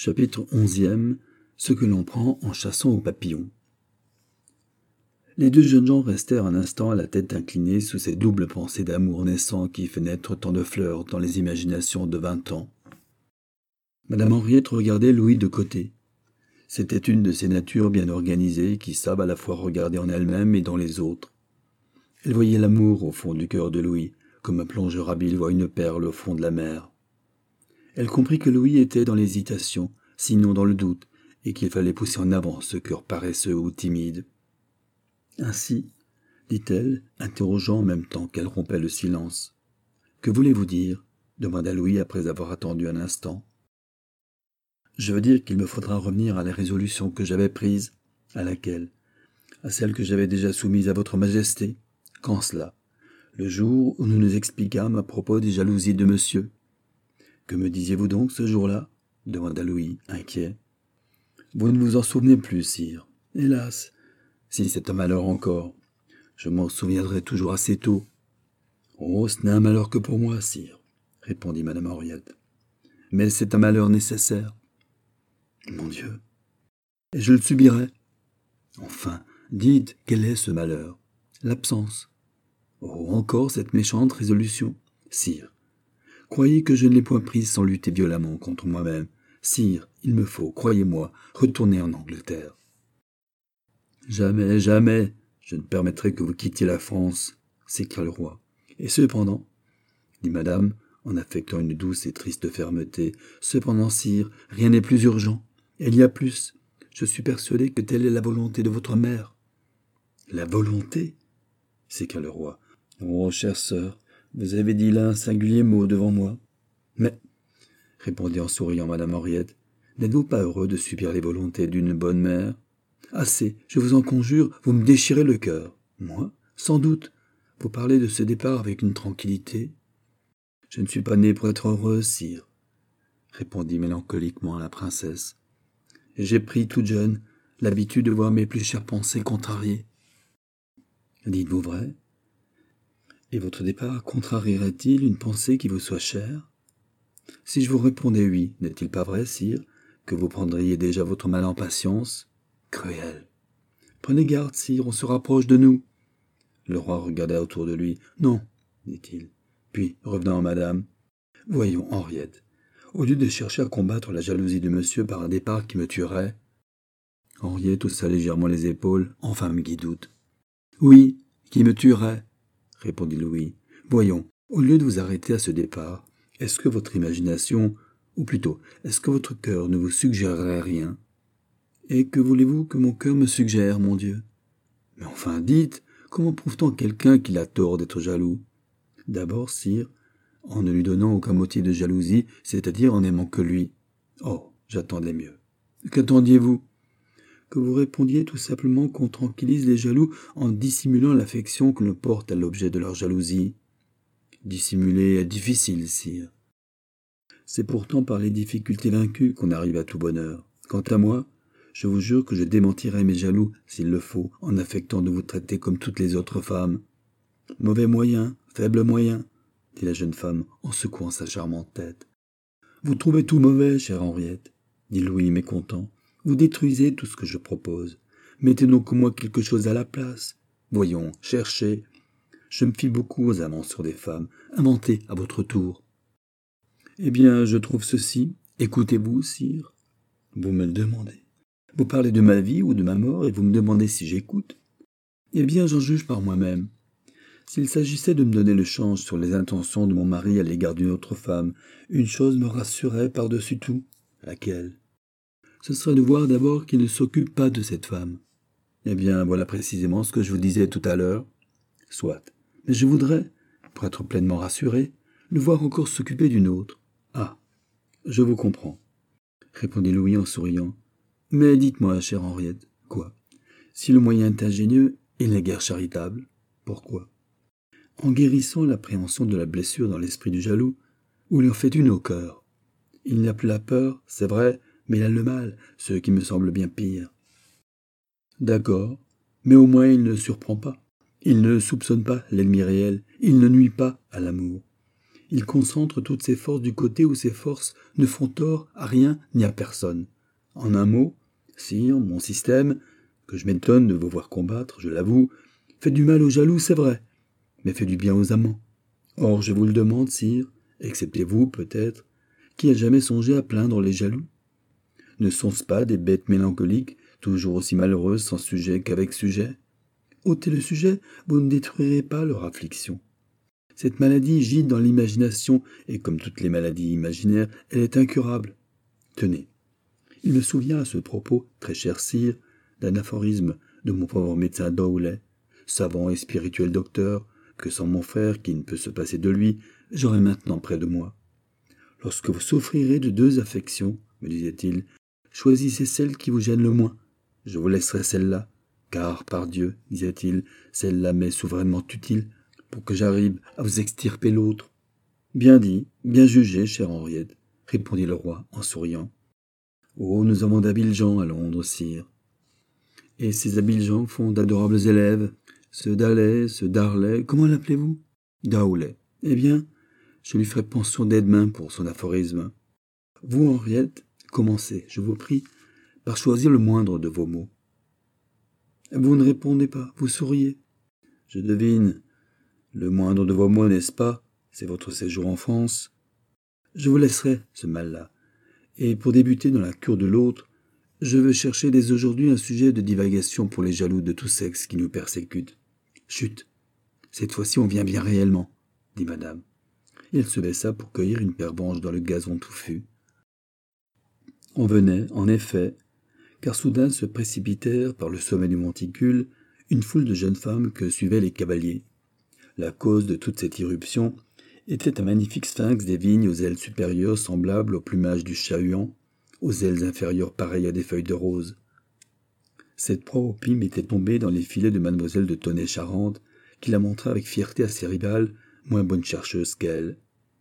Chapitre 11e. Ce que l'on prend en chassant aux papillons. Les deux jeunes gens restèrent un instant à la tête inclinée sous ces doubles pensées d'amour naissant qui fait naître tant de fleurs dans les imaginations de 20 ans. Madame Henriette regardait Louis de côté. C'était une de ces natures bien organisées qui savent à la fois regarder en elles-mêmes et dans les autres. Elle voyait l'amour au fond du cœur de Louis, comme un plongeur habile voit une perle au fond de la mer. Elle comprit que Louis était dans l'hésitation, sinon dans le doute, et qu'il fallait pousser en avant ce cœur paresseux ou timide. Ainsi, dit-elle, interrogeant en même temps qu'elle rompait le silence. « Que voulez-vous dire » demanda Louis après avoir attendu un instant. « Je veux dire qu'il me faudra revenir à la résolution que j'avais prise. » « À laquelle ?»« À celle que j'avais déjà soumise à votre majesté. » »« Quand cela ?»« Le jour où nous nous expliquâmes à propos des jalousies de monsieur. » « Que me disiez-vous donc ce jour-là » demanda Louis, inquiet. « Vous ne vous en souvenez plus, sire. Hélas, si c'est un malheur encore, je m'en souviendrai toujours assez tôt. »« Oh, ce n'est un malheur que pour moi, sire, » répondit madame Henriette. « Mais c'est un malheur nécessaire. »« Mon Dieu, et je le subirai. »« Enfin, dites, quel est ce malheur ?»« L'absence. »« Oh, encore cette méchante résolution. »« Sire, croyez que je ne l'ai point prise sans lutter violemment contre moi-même. Sire, il me faut, croyez-moi, retourner en Angleterre. »« Jamais, jamais, je ne permettrai que vous quittiez la France, » s'écria le roi. « Et cependant, dit madame, en affectant une douce et triste fermeté, « cependant, sire, rien n'est plus urgent. Il y a plus. Je suis persuadé que telle est la volonté de votre mère. »« La volonté » s'écria le roi. « Oh, chère sœur, vous avez dit là un singulier mot devant moi. Mais, répondit en souriant madame Henriette, n'êtes-vous pas heureux de subir les volontés d'une bonne mère ? Assez, je vous en conjure, vous me déchirez le cœur. Moi, sans doute, vous parlez de ce départ avec une tranquillité. Je ne suis pas née pour être heureuse, sire, répondit mélancoliquement la princesse. J'ai pris toute jeune l'habitude de voir mes plus chères pensées contrariées. Dites-vous vrai ? Et votre départ contrarierait-il une pensée qui vous soit chère ? Si je vous répondais oui, n'est-il pas vrai, sire, que vous prendriez déjà votre mal en patience ? Cruel. Prenez garde, sire, on se rapproche de nous. Le roi regarda autour de lui. Non, dit-il. Puis, revenant à madame, voyons, Henriette, au lieu de chercher à combattre la jalousie de monsieur par un départ qui me tuerait. Henriette haussa légèrement les épaules, en femme qui doute. Oui, qui me tuerait, répondit Louis. Voyons, au lieu de vous arrêter à ce départ, est-ce que votre imagination, ou plutôt, est-ce que votre cœur ne vous suggérerait rien ? Et que voulez-vous que mon cœur me suggère, mon Dieu ? Mais enfin, dites, comment prouve-t-on quelqu'un qu'il a tort d'être jaloux ? D'abord, sire, en ne lui donnant aucun motif de jalousie, c'est-à-dire en n'aimant que lui. Oh, j'attendais mieux. Qu'attendiez-vous ? Que vous répondiez tout simplement qu'on tranquillise les jaloux en dissimulant l'affection que l'on porte à l'objet de leur jalousie. Dissimuler est difficile, sire. C'est pourtant par les difficultés vaincues qu'on arrive à tout bonheur. Quant à moi, je vous jure que je démentirai mes jaloux, s'il le faut, en affectant de vous traiter comme toutes les autres femmes. Mauvais moyen, faible moyen, dit la jeune femme en secouant sa charmante tête. Vous trouvez tout mauvais, chère Henriette, dit Louis mécontent. Vous détruisez tout ce que je propose. Mettez donc au moins quelque chose à la place. Voyons, cherchez. Je me fie beaucoup aux amants sur des femmes. Inventez à votre tour. Eh bien, je trouve ceci. Écoutez-vous, sire. Vous me le demandez. Vous parlez de ma vie ou de ma mort et vous me demandez si j'écoute. Eh bien, j'en juge par moi-même. S'il s'agissait de me donner le change sur les intentions de mon mari à l'égard d'une autre femme, une chose me rassurerait par-dessus tout. Laquelle ? Ce serait de voir d'abord qu'il ne s'occupe pas de cette femme. Eh bien, voilà précisément ce que je vous disais tout à l'heure. Soit. Mais je voudrais, pour être pleinement rassuré, le voir encore s'occuper d'une autre. Ah, je vous comprends, répondit Louis en souriant. Mais dites-moi, chère Henriette, quoi ? Si le moyen est ingénieux, il n'est guère charitable. Pourquoi ? En guérissant l'appréhension de la blessure dans l'esprit du jaloux, vous lui en faites une au cœur. Il n'a plus la peur, c'est vrai, mais il a le mal, ce qui me semble bien pire. D'accord, mais au moins il ne surprend pas. Il ne soupçonne pas l'ennemi réel, il ne nuit pas à l'amour. Il concentre toutes ses forces du côté où ses forces ne font tort à rien ni à personne. En un mot, sire, mon système, que je m'étonne de vous voir combattre, je l'avoue, fait du mal aux jaloux, c'est vrai, mais fait du bien aux amants. Or, je vous le demande, sire, excepté vous, peut-être, qui a jamais songé à plaindre les jaloux? Ne sont-ce pas des bêtes mélancoliques, toujours aussi malheureuses sans sujet qu'avec sujet? Ôtez le sujet, vous ne détruirez pas leur affliction. Cette maladie gît dans l'imagination, et comme toutes les maladies imaginaires, elle est incurable. Tenez, il me souvient à ce propos, très cher sire, d'un aphorisme de mon pauvre médecin Dowley, savant et spirituel docteur, que sans mon frère, qui ne peut se passer de lui, j'aurai maintenant près de moi. Lorsque vous souffrirez de 2 affections, me disait-il, choisissez celle qui vous gêne le moins. Je vous laisserai celle-là, car, par Dieu, disait-il, celle-là m'est souverainement utile pour que j'arrive à vous extirper l'autre. Bien dit, bien jugé, chère Henriette, répondit le roi en souriant. Oh, nous avons d'habiles gens à Londres, sire. Et ces habiles gens font d'adorables élèves. Ce Daley, ce Darley, comment l'appelez-vous? Dowley. Eh bien, je lui ferai pension d'aide-main pour son aphorisme. Vous, Henriette, commencez, je vous prie, par choisir le moindre de vos mots. Vous ne répondez pas, vous souriez. Je devine. Le moindre de vos mots, n'est-ce pas? C'est votre séjour en France. Je vous laisserai ce mal-là. Et pour débuter dans la cure de l'autre, je veux chercher dès aujourd'hui un sujet de divagation pour les jaloux de tout sexe qui nous persécutent. Chut! Cette fois-ci on vient bien réellement, dit madame. Et elle se baissa pour cueillir une pervenche dans le gazon touffu. On venait, en effet, car soudain se précipitèrent par le sommet du monticule une foule de jeunes femmes que suivaient les cavaliers. La cause de toute cette irruption était un magnifique sphinx des vignes aux ailes supérieures semblables au plumage du chat-huant, aux ailes inférieures pareilles à des feuilles de rose. Cette proie au pime était tombée dans les filets de mademoiselle de Tonnay-Charente, qui la montra avec fierté à ses rivales, moins bonnes chercheuses qu'elle.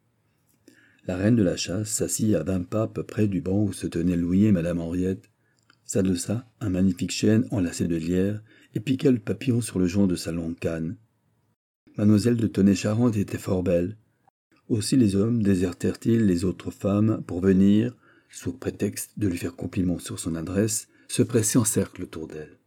La reine de la chasse s'assit à 20 pas à peu près du banc où se tenaient Louis et madame Henriette, s'adossa un magnifique chêne enlacé de lierre et piqua le papillon sur le jonc de sa longue canne. Mademoiselle de Tonnay-Charente était fort belle. Aussi les hommes désertèrent-ils les autres femmes pour venir, sous prétexte de lui faire compliment sur son adresse, se presser en cercle autour d'elle.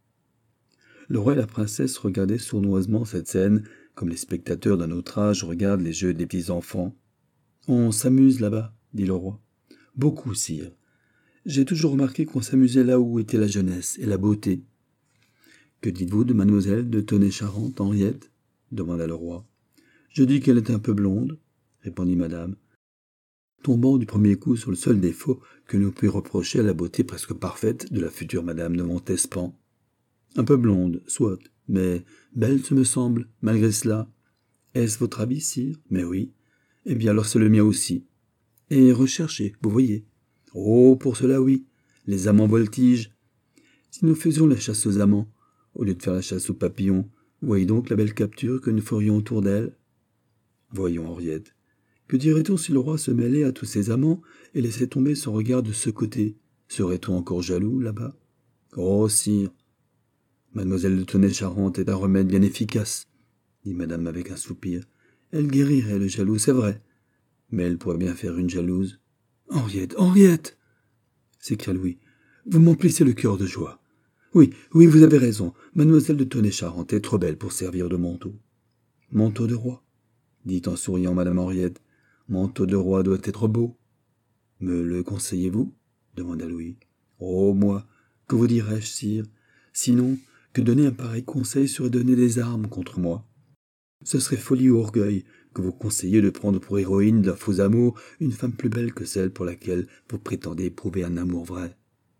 Le roi et la princesse regardaient sournoisement cette scène, comme les spectateurs d'un autre âge regardent les jeux des petits enfants. « On s'amuse là-bas, » dit le roi. « Beaucoup, sire. J'ai toujours remarqué qu'on s'amusait là où était la jeunesse et la beauté. »« Que dites-vous de mademoiselle de Tonnay-Charente, Henriette ?» demanda le roi. « Je dis qu'elle est un peu blonde, » répondit madame, tombant du premier coup sur le seul défaut que nous pût reprocher à la beauté presque parfaite de la future madame de Montespan. « Un peu blonde, soit, mais belle, ce me semble, malgré cela. Est-ce votre avis, sire? Mais oui. Eh bien, alors c'est le mien aussi. Et recherché, vous voyez. Oh, pour cela, oui. Les amants voltigent. Si nous faisions la chasse aux amants, au lieu de faire la chasse aux papillons, voyez donc la belle capture que nous ferions autour d'elle. Voyons, Henriette. Que dirait-on si le roi se mêlait à tous ses amants et laissait tomber son regard de ce côté? Serait-on encore jaloux, là-bas? Oh, sire. Mademoiselle de Tonnay-Charente est un remède bien efficace, dit madame avec un soupir. Elle guérirait le jaloux, c'est vrai. Mais elle pourrait bien faire une jalouse. Henriette, Henriette! S'écria Louis. Vous m'emplissez le cœur de joie. Oui, vous avez raison. Mademoiselle de Tonnay-Charente est trop belle pour servir de manteau. Manteau de roi, dit en souriant madame Henriette. Manteau de roi doit être beau. Me le conseillez-vous? Demanda Louis. Oh, moi, que vous dirais-je, sire? Sinon, que donner un pareil conseil serait donner des armes contre moi. Ce serait folie ou orgueil que vous conseillez de prendre pour héroïne d'un faux amour une femme plus belle que celle pour laquelle vous prétendez éprouver un amour vrai.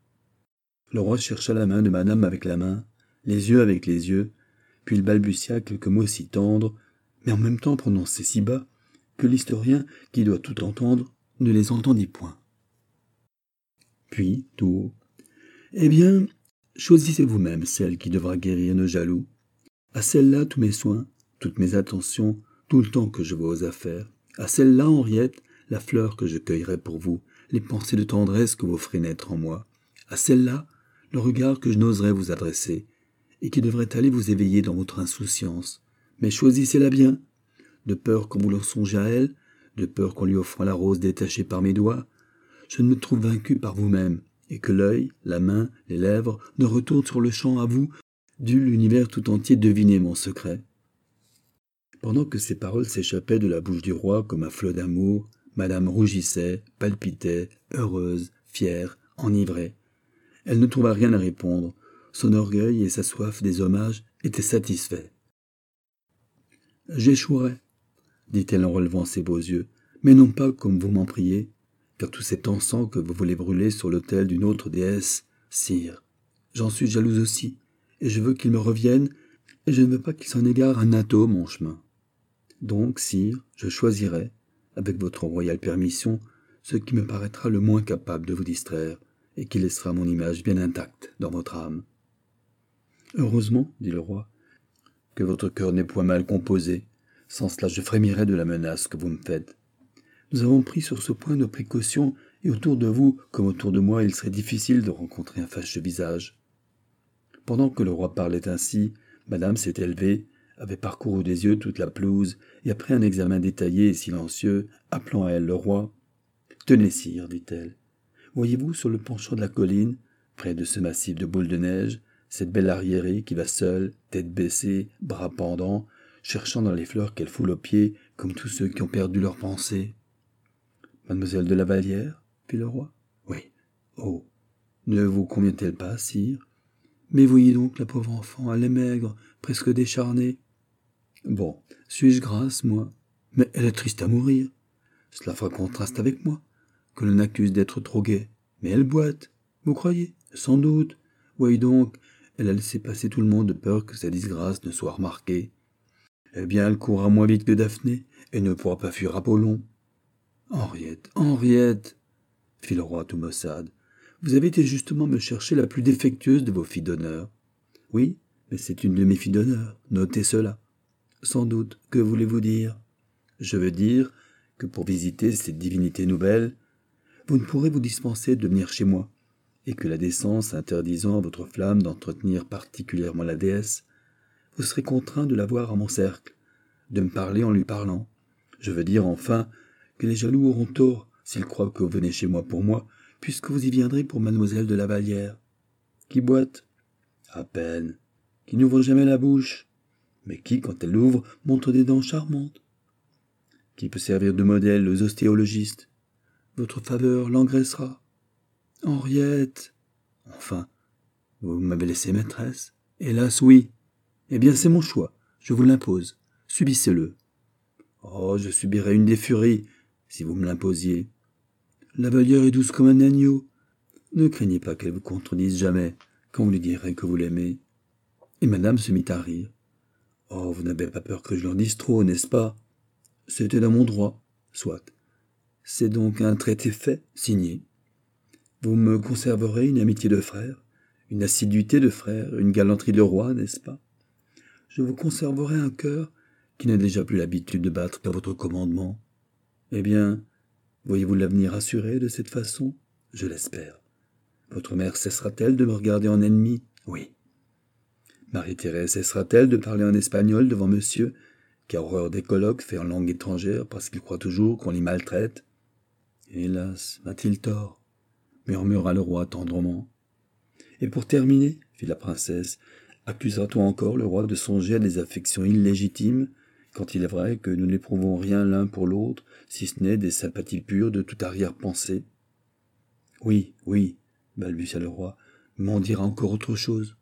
Le roi chercha la main de madame avec la main, les yeux avec les yeux, puis il balbutia quelques mots si tendres, mais en même temps prononcés si bas, que l'historien, qui doit tout entendre, ne les entendit point. Puis, tout haut, « Eh bien, choisissez vous-même celle qui devra guérir nos jaloux. À celle-là tous mes soins, toutes mes attentions, tout le temps que je vois aux affaires. À celle-là, Henriette, la fleur que je cueillerai pour vous, les pensées de tendresse que vous ferez naître en moi. À celle-là, le regard que je n'oserais vous adresser, et qui devrait aller vous éveiller dans votre insouciance. Mais choisissez-la bien, de peur, quand vous leur songez à elle, de peur qu'en lui offrant la rose détachée par mes doigts, je ne me trouve vaincu par vous-même, et que l'œil, la main, les lèvres ne retournent sur le champ à vous, dût l'univers tout entier deviner mon secret. » Pendant que ces paroles s'échappaient de la bouche du roi comme un flot d'amour, madame rougissait, palpitait, heureuse, fière, enivrée. Elle ne trouva rien à répondre. Son orgueil et sa soif des hommages étaient satisfaits. « J'échouerai, dit-elle en relevant ses beaux yeux, mais non pas comme vous m'en priez, car tout cet encens que vous voulez brûler sur l'autel d'une autre déesse, sire, j'en suis jalouse aussi, et je veux qu'il me revienne, et je ne veux pas qu'il s'en égare un atome en chemin. Donc, sire, je choisirai, avec votre royale permission, ce qui me paraîtra le moins capable de vous distraire, et qui laissera mon image bien intacte dans votre âme. » « Heureusement, dit le roi, que votre cœur n'est point mal composé, sans cela je frémirais de la menace que vous me faites. Nous avons pris sur ce point nos précautions, et autour de vous, comme autour de moi, il serait difficile de rencontrer un fâcheux visage. » Pendant que le roi parlait ainsi, madame s'était levée, avait parcouru des yeux toute la pelouse, et après un examen détaillé et silencieux, appelant à elle le roi, « Tenez, sire, dit-elle, voyez-vous sur le penchant de la colline, près de ce massif de boules de neige, cette belle arriérée qui va seule, tête baissée, bras pendants, cherchant dans les fleurs qu'elle foule aux pieds, comme tous ceux qui ont perdu leur pensée. »« Mademoiselle de la Vallière ?» fit le roi. « Oui. Oh, ne vous convient-elle pas, sire ? Mais voyez donc la pauvre enfant, elle est maigre, presque décharnée. Bon, suis-je grasse, moi ? Mais elle est triste à mourir. Cela fera contraste avec moi, que l'on accuse d'être trop gai. Mais elle boite, vous croyez ? Sans doute. Voyez donc, elle a laissé passer tout le monde de peur que sa disgrâce ne soit remarquée. Eh bien, elle courra moins vite que Daphné, et ne pourra pas fuir Apollon. »« Henriette, Henriette, fit le roi tout maussade, vous avez été justement me chercher la plus défectueuse de vos filles d'honneur. Oui, mais c'est une de mes filles d'honneur, notez cela. Sans doute, que voulez-vous dire ? Je veux dire que pour visiter cette divinité nouvelle, vous ne pourrez vous dispenser de venir chez moi, et que la décence interdisant à votre flamme d'entretenir particulièrement la déesse, vous serez contraint de la voir à mon cercle, de me parler en lui parlant. Je veux dire, enfin, que les jaloux auront tort s'ils croient que vous venez chez moi pour moi, puisque vous y viendrez pour mademoiselle de la Vallière. Qui boite ? À peine. Qui n'ouvre jamais la bouche, mais qui, quand elle l'ouvre, montre des dents charmantes. Qui peut servir de modèle aux ostéologistes. Votre faveur l'engraissera. Henriette. Enfin, vous m'avez laissé maîtresse. Hélas, oui. Eh bien, c'est mon choix. Je vous l'impose. Subissez-le. Oh, je subirais une des furies, si vous me l'imposiez. La Vallière est douce comme un agneau. Ne craignez pas qu'elle vous contredise jamais, quand vous lui direz que vous l'aimez. Et madame se mit à rire. Oh, vous n'avez pas peur que je leur dise trop, n'est-ce pas ? C'était dans mon droit. Soit. C'est donc un traité fait, signé. Vous me conserverez une amitié de frère, une assiduité de frère, une galanterie de roi, n'est-ce pas ? Je vous conserverai un cœur qui n'a déjà plus l'habitude de battre qu'à votre commandement. Eh bien, voyez-vous l'avenir assuré de cette façon ? Je l'espère. Votre mère cessera-t-elle de me regarder en ennemi ? Oui. Marie-Thérèse cessera-t-elle de parler en espagnol devant monsieur, qui a horreur des colloques faits en langue étrangère parce qu'il croit toujours qu'on l'y maltraite ? Hélas, a-t-il tort ? Murmura le roi tendrement. Et pour terminer, fit la princesse, accusera-t-on encore le roi de songer à des affections illégitimes, quand il est vrai que nous n'éprouvons rien l'un pour l'autre, si ce n'est des sympathies pures de toute arrière-pensée ? Oui, oui, balbutia le roi, mais on dira encore autre chose.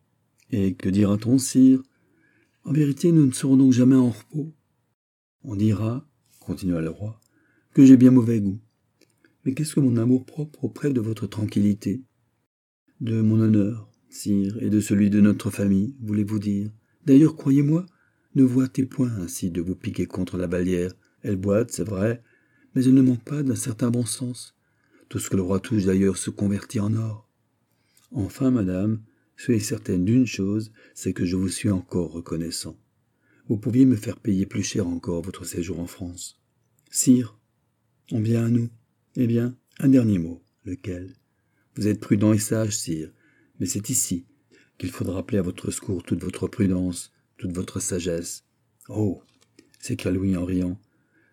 Et que dira-t-on, sire ? En vérité, nous ne serons donc jamais en repos. On dira, continua le roi, que j'ai bien mauvais goût. Mais qu'est-ce que mon amour-propre auprès de votre tranquillité ? De mon honneur, sire, et de celui de notre famille, voulez-vous dire ? D'ailleurs, croyez-moi, ne boitez point ainsi de vous piquer contre la Vallière. Elle boite, c'est vrai, mais elle ne manque pas d'un certain bon sens. Tout ce que le roi touche d'ailleurs se convertit en or. Enfin, madame, soyez certaine d'une chose, c'est que je vous suis encore reconnaissant. Vous pouviez me faire payer plus cher encore votre séjour en France. Sire, on vient à nous. Eh bien, un dernier mot. Lequel ? Vous êtes prudent et sage, sire, mais c'est ici qu'il faudra appeler à votre secours toute votre prudence, toute votre sagesse. Oh, s'écria Louis en riant,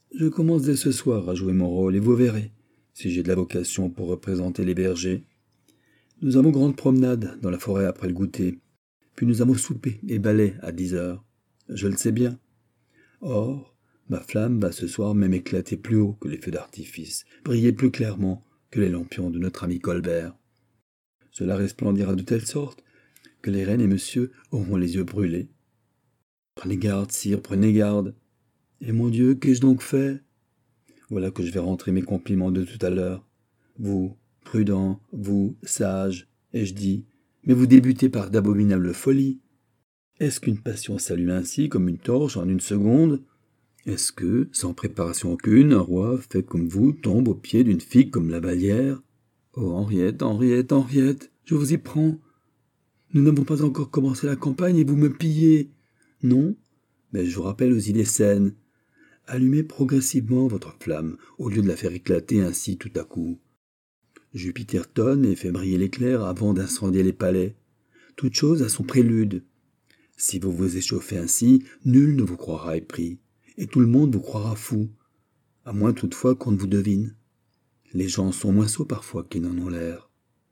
Je commence dès ce soir à jouer mon rôle, et vous verrez, si j'ai de la vocation pour représenter les bergers. Nous avons grande promenade dans la forêt après le goûter, puis nous avons souper et ballet à 10 heures. Je le sais bien. Or, ma flamme va ce soir même éclater plus haut que les feux d'artifice, briller plus clairement que les lampions de notre ami Colbert. Cela resplendira de telle sorte que les reines et monsieur auront les yeux brûlés. Prenez garde, sire, prenez garde. Et mon Dieu, qu'ai-je donc fait? Voilà que je vais rentrer mes compliments de tout à l'heure. Vous, prudent, vous, sage, ai-je dit, mais vous débutez par d'abominables folies. Est-ce qu'une passion s'allume ainsi comme une torche en une seconde? Est-ce que, sans préparation aucune, un roi fait comme vous tombe aux pieds d'une fille comme la Vallière? Oh, Henriette, Henriette, Henriette, je vous y prends. Nous n'avons pas encore commencé la campagne et vous me pillez. Non, mais je vous rappelle aux idées saines. Allumez progressivement votre flamme, au lieu de la faire éclater ainsi tout à coup. Jupiter tonne et fait briller l'éclair avant d'incendier les palais. Toute chose a son prélude. Si vous vous échauffez ainsi, nul ne vous croira épris, et tout le monde vous croira fou, à moins toutefois qu'on ne vous devine. Les gens sont moins sots parfois qu'ils n'en ont l'air.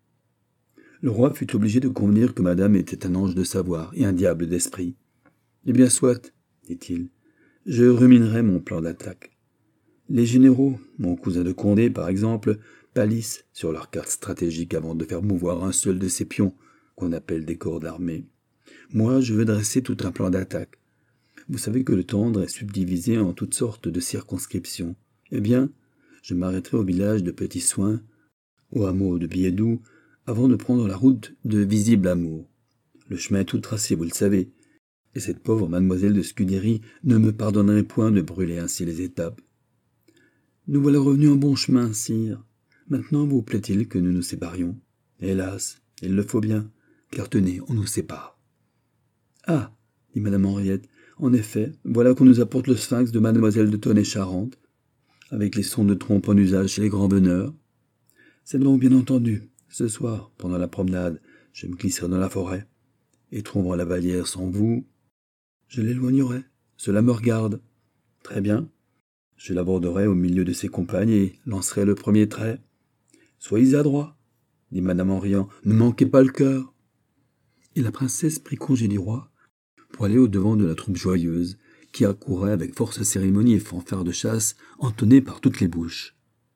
Le roi fut obligé de convenir que madame était un ange de savoir et un diable d'esprit. Eh bien soit, dit-il, je ruminerai mon plan d'attaque. Les généraux, mon cousin de Condé par exemple, pâlissent sur leurs cartes stratégiques avant de faire mouvoir un seul de ces pions, qu'on appelle des corps d'armée. Moi, je veux dresser tout un plan d'attaque. Vous savez que le tendre est subdivisé en toutes sortes de circonscriptions. Eh bien, je m'arrêterai au village de Petit Soin, au hameau de Biédou, avant de prendre la route de Visible Amour. Le chemin est tout tracé, vous le savez, et cette pauvre mademoiselle de Scudéry ne me pardonnerait point de brûler ainsi les étapes. Nous voilà revenus en bon chemin, sire. Maintenant vous plaît-il que nous nous séparions? Hélas, il le faut bien, car tenez, on nous sépare. Ah, dit madame Henriette, en effet, voilà qu'on nous apporte le sphinx de mademoiselle de Tonnay-Charente, avec les sons de trompe en usage chez les grands veneurs. C'est donc bien entendu, ce soir, pendant la promenade, je me glisserai dans la forêt, et trouvant la Vallière sans vous, je l'éloignerai, cela me regarde. Très bien, je l'aborderai au milieu de ses compagnes et lancerai le premier trait. Soyez adroit, dit madame en riant, ne manquez pas le cœur. Et la princesse prit congé du roi pour aller au-devant de la troupe joyeuse, qui accourait avec force cérémonie et fanfare de chasse entonnée par toutes les bouches.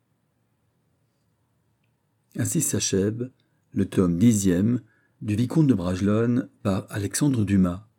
Ainsi s'achève le tome 10e du Vicomte de Bragelonne par Alexandre Dumas.